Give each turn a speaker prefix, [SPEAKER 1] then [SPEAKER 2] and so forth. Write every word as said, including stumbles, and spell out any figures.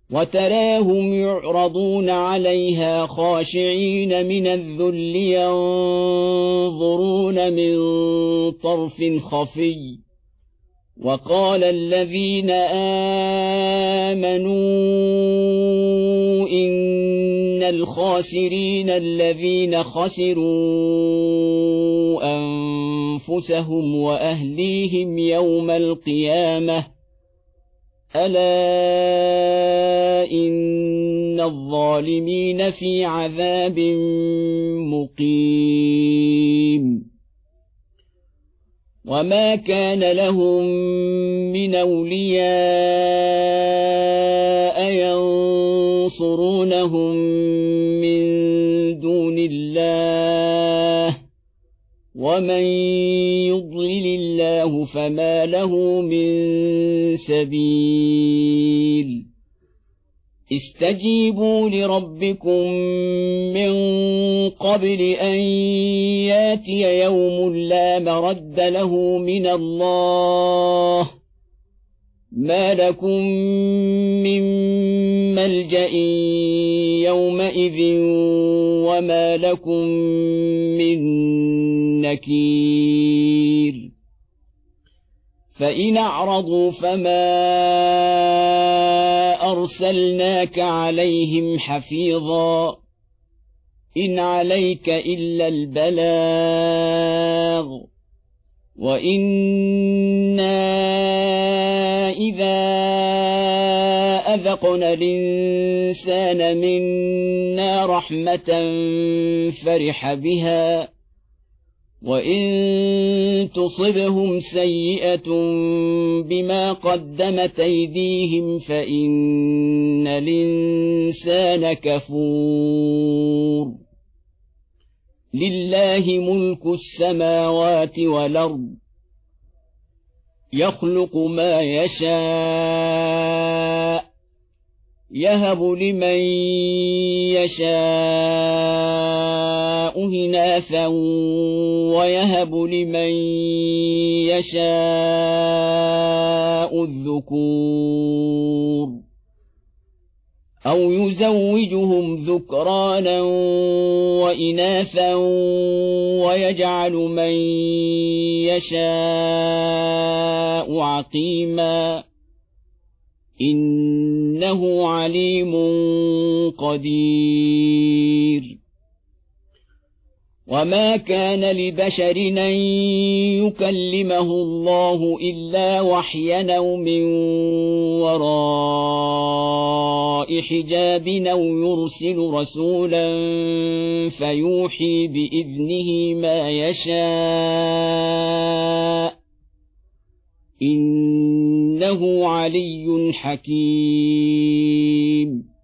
[SPEAKER 1] وتراهم يعرضون عليها خاشعين من الذل ينظرون من طرف خفي. وقال الذين آمنوا إن الخاسرين الذين خسروا أنفسهم وأهليهم يوم القيامة ألا إن الظالمين في عذاب مقيم. وما كان لهم من أولياء ينصرونهم من دون الله ومن يضلل الله فما له من سبيل. استجيبوا لربكم من قبل أن ياتي يوم لا مرد له من الله ما لكم من ملجأ يومئذ وما لكم من نكير. فإن أعرضوا فما أرسلناك عليهم حفيظا إن عليك إلا البلاغ وإنا إذا أذقنا الإنسان منا رحمة فرح بها وإن تصبهم سيئة بما قدمت أيديهم فإن الإنسان كفور. لله ملك السماوات والأرض يخلق ما يشاء يهب لمن يشاء إناثا ويهب لمن يشاء الذكور أو يزوجهم ذكرانا وإناثا ويجعل من يشاء عقيما إنه عليم قدير. وما كان لبشر أن يكلمه الله إلا وحيا أو من وراء حجاب أو يرسل رسولا فيوحي بإذنه ما يشاء إنه علي حكيم.